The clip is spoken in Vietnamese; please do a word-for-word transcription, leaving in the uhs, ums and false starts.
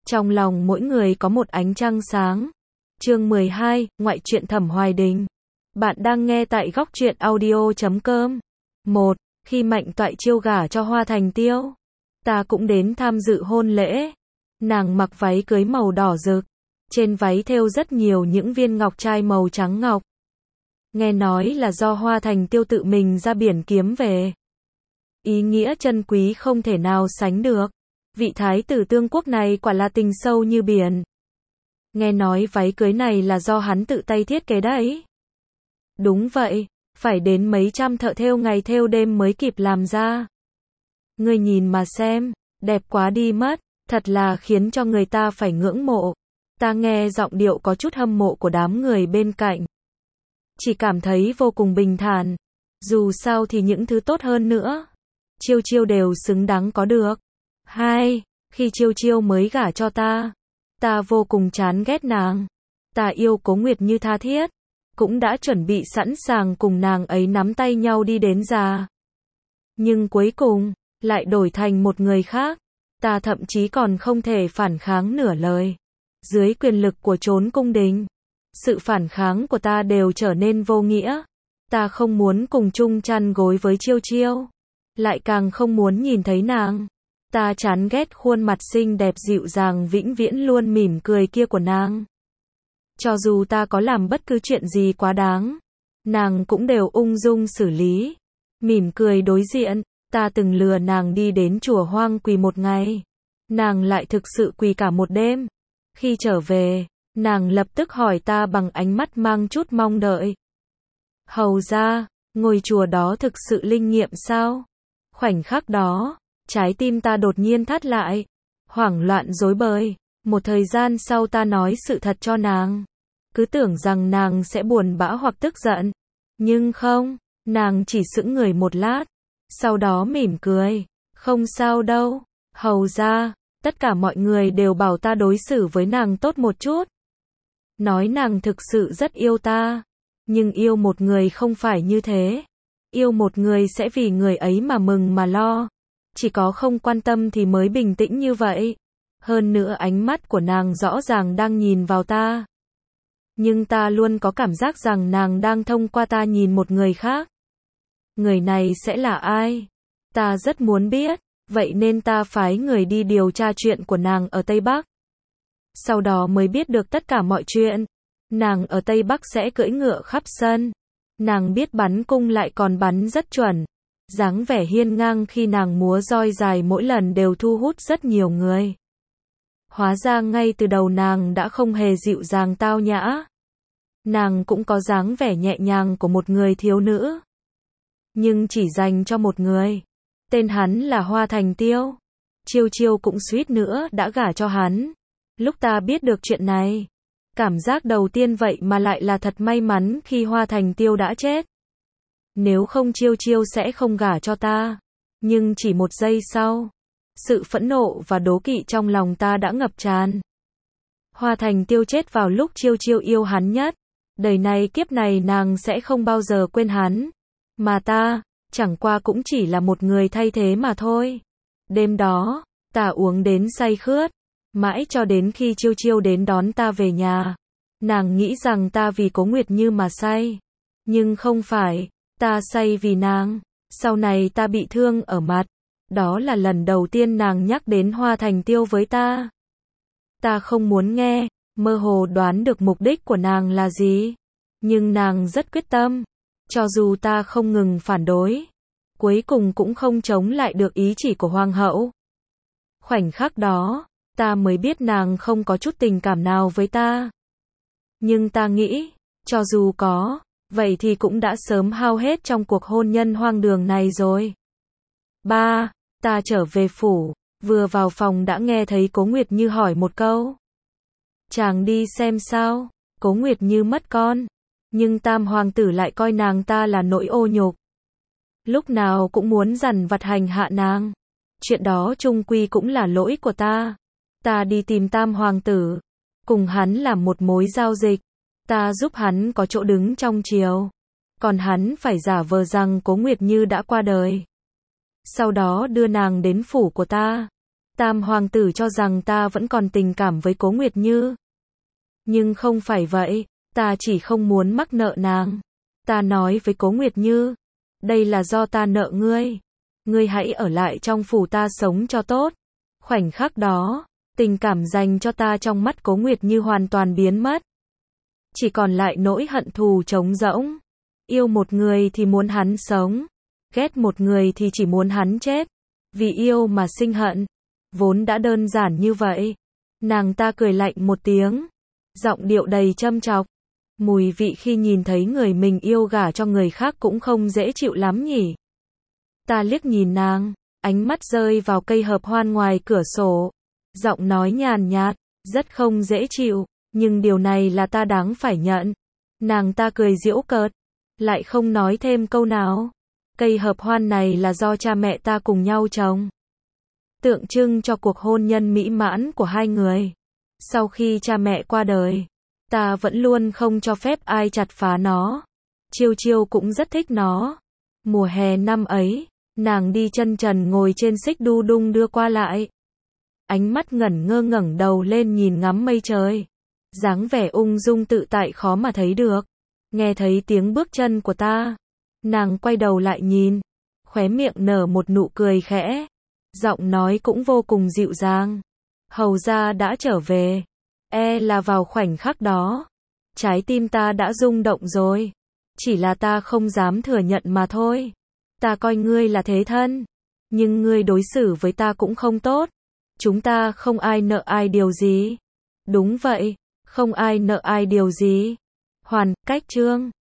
Trong lòng mỗi người có một ánh trăng sáng. Chương mười hai, ngoại truyện Thẩm Hoài Đình. Bạn đang nghe tại góc truyện audio chấm com. một. Khi Mạnh Toại chiêu gả cho Hoa Thành Tiêu, ta cũng đến tham dự hôn lễ. Nàng mặc váy cưới màu đỏ rực, trên váy thêu rất nhiều những viên ngọc trai màu trắng ngọc. Nghe nói là do Hoa Thành Tiêu tự mình ra biển kiếm về. Ý nghĩa chân quý không thể nào sánh được. Vị thái tử Tương Quốc này quả là tình sâu như biển. Nghe nói váy cưới này là do hắn tự tay thiết kế đấy. Đúng vậy, phải đến mấy trăm thợ thêu ngày thêu đêm mới kịp làm ra. Ngươi nhìn mà xem, đẹp quá đi mất, thật là khiến cho người ta phải ngưỡng mộ. Ta nghe giọng điệu có chút hâm mộ của đám người bên cạnh. Chỉ cảm thấy vô cùng bình thản. Dù sao thì những thứ tốt hơn nữa, Chiêu Chiêu đều xứng đáng có được. Hai, khi Chiêu Chiêu mới gả cho ta, ta vô cùng chán ghét nàng. Ta yêu Cố Nguyệt như tha thiết, cũng đã chuẩn bị sẵn sàng cùng nàng ấy nắm tay nhau đi đến già. Nhưng cuối cùng, lại đổi thành một người khác. Ta thậm chí còn không thể phản kháng nửa lời. Dưới quyền lực của trốn cung đình, sự phản kháng của ta đều trở nên vô nghĩa. Ta không muốn cùng chung chăn gối với Chiêu Chiêu, lại càng không muốn nhìn thấy nàng. Ta chán ghét khuôn mặt xinh đẹp dịu dàng vĩnh viễn luôn mỉm cười kia của nàng. Cho dù ta có làm bất cứ chuyện gì quá đáng, nàng cũng đều ung dung xử lý, mỉm cười đối diện. Ta từng lừa nàng đi đến chùa hoang quỳ một ngày, nàng lại thực sự quỳ cả một đêm. Khi trở về, nàng lập tức hỏi ta bằng ánh mắt mang chút mong đợi. Hầu ra, ngôi chùa đó thực sự linh nghiệm sao? Khoảnh khắc đó, trái tim ta đột nhiên thắt lại, hoảng loạn rối bời. Một thời gian sau ta nói sự thật cho nàng, cứ tưởng rằng nàng sẽ buồn bã hoặc tức giận. Nhưng không, nàng chỉ sững người một lát, sau đó mỉm cười. Không sao đâu, hầu ra, tất cả mọi người đều bảo ta đối xử với nàng tốt một chút. Nói nàng thực sự rất yêu ta. Nhưng yêu một người không phải như thế. Yêu một người sẽ vì người ấy mà mừng mà lo. Chỉ có không quan tâm thì mới bình tĩnh như vậy. Hơn nữa ánh mắt của nàng rõ ràng đang nhìn vào ta. Nhưng ta luôn có cảm giác rằng nàng đang thông qua ta nhìn một người khác. Người này sẽ là ai? Ta rất muốn biết, vậy nên ta phái người đi điều tra chuyện của nàng ở Tây Bắc. Sau đó mới biết được tất cả mọi chuyện. Nàng ở Tây Bắc sẽ cưỡi ngựa khắp sân. Nàng biết bắn cung lại còn bắn rất chuẩn. Dáng vẻ hiên ngang khi nàng múa roi dài mỗi lần đều thu hút rất nhiều người. Hóa ra ngay từ đầu nàng đã không hề dịu dàng tao nhã. Nàng cũng có dáng vẻ nhẹ nhàng của một người thiếu nữ. Nhưng chỉ dành cho một người. Tên hắn là Hoa Thành Tiêu. Chiêu Chiêu cũng suýt nữa đã gả cho hắn. Lúc ta biết được chuyện này, cảm giác đầu tiên vậy mà lại là thật may mắn khi Hoa Thành Tiêu đã chết. Nếu không Chiêu Chiêu sẽ không gả cho ta. Nhưng chỉ một giây sau, sự phẫn nộ và đố kỵ trong lòng ta đã ngập tràn. Hoa Thành Tiêu chết vào lúc Chiêu Chiêu yêu hắn nhất. Đời này kiếp này nàng sẽ không bao giờ quên hắn. Mà ta, chẳng qua cũng chỉ là một người thay thế mà thôi. Đêm đó, ta uống đến say khướt. Mãi cho đến khi Chiêu Chiêu đến đón ta về nhà. Nàng nghĩ rằng ta vì Cố Nguyệt Như mà say. Nhưng không phải, ta say vì nàng. Sau này ta bị thương ở mặt. Đó là lần đầu tiên nàng nhắc đến Hoa Thành Tiêu với ta. Ta không muốn nghe, mơ hồ đoán được mục đích của nàng là gì. Nhưng nàng rất quyết tâm. Cho dù ta không ngừng phản đối, cuối cùng cũng không chống lại được ý chỉ của hoàng hậu. Khoảnh khắc đó, ta mới biết nàng không có chút tình cảm nào với ta. Nhưng ta nghĩ, cho dù có, vậy thì cũng đã sớm hao hết trong cuộc hôn nhân hoang đường này rồi. Ba, ta trở về phủ, vừa vào phòng đã nghe thấy Cố Nguyệt Như hỏi một câu. Chàng đi xem sao? Cố Nguyệt Như mất con, nhưng tam hoàng tử lại coi nàng ta là nỗi ô nhục. Lúc nào cũng muốn dằn vặt hành hạ nàng. Chuyện đó chung quy cũng là lỗi của ta. Ta đi tìm tam hoàng tử, cùng hắn làm một mối giao dịch. Ta giúp hắn có chỗ đứng trong triều. Còn hắn phải giả vờ rằng Cố Nguyệt Như đã qua đời. Sau đó đưa nàng đến phủ của ta. Tam hoàng tử cho rằng ta vẫn còn tình cảm với Cố Nguyệt Như. Nhưng không phải vậy, ta chỉ không muốn mắc nợ nàng. Ta nói với Cố Nguyệt Như, đây là do ta nợ ngươi. Ngươi hãy ở lại trong phủ ta sống cho tốt. Khoảnh khắc đó, tình cảm dành cho ta trong mắt Cố Nguyệt Như hoàn toàn biến mất. Chỉ còn lại nỗi hận thù trống rỗng. Yêu một người thì muốn hắn sống. Ghét một người thì chỉ muốn hắn chết. Vì yêu mà sinh hận. Vốn đã đơn giản như vậy. Nàng ta cười lạnh một tiếng. Giọng điệu đầy châm chọc. Mùi vị khi nhìn thấy người mình yêu gả cho người khác cũng không dễ chịu lắm nhỉ. Ta liếc nhìn nàng, ánh mắt rơi vào cây hợp hoan ngoài cửa sổ. Giọng nói nhàn nhạt, rất không dễ chịu, nhưng điều này là ta đáng phải nhận. Nàng ta cười giễu cợt, lại không nói thêm câu nào. Cây hợp hoan này là do cha mẹ ta cùng nhau trồng. Tượng trưng cho cuộc hôn nhân mỹ mãn của hai người. Sau khi cha mẹ qua đời, ta vẫn luôn không cho phép ai chặt phá nó. Chiêu Chiêu cũng rất thích nó. Mùa hè năm ấy, nàng đi chân trần ngồi trên xích đu đung đưa qua lại. Ánh mắt ngẩn ngơ ngẩng đầu lên nhìn ngắm mây trời. Dáng vẻ ung dung tự tại khó mà thấy được. Nghe thấy tiếng bước chân của ta. Nàng quay đầu lại nhìn. Khóe miệng nở một nụ cười khẽ. Giọng nói cũng vô cùng dịu dàng. Hầu gia đã trở về. E là vào khoảnh khắc đó. Trái tim ta đã rung động rồi. Chỉ là ta không dám thừa nhận mà thôi. Ta coi ngươi là thế thân. Nhưng ngươi đối xử với ta cũng không tốt. Chúng ta không ai nợ ai điều gì. Đúng vậy, không ai nợ ai điều gì. Hoàn, cách chương.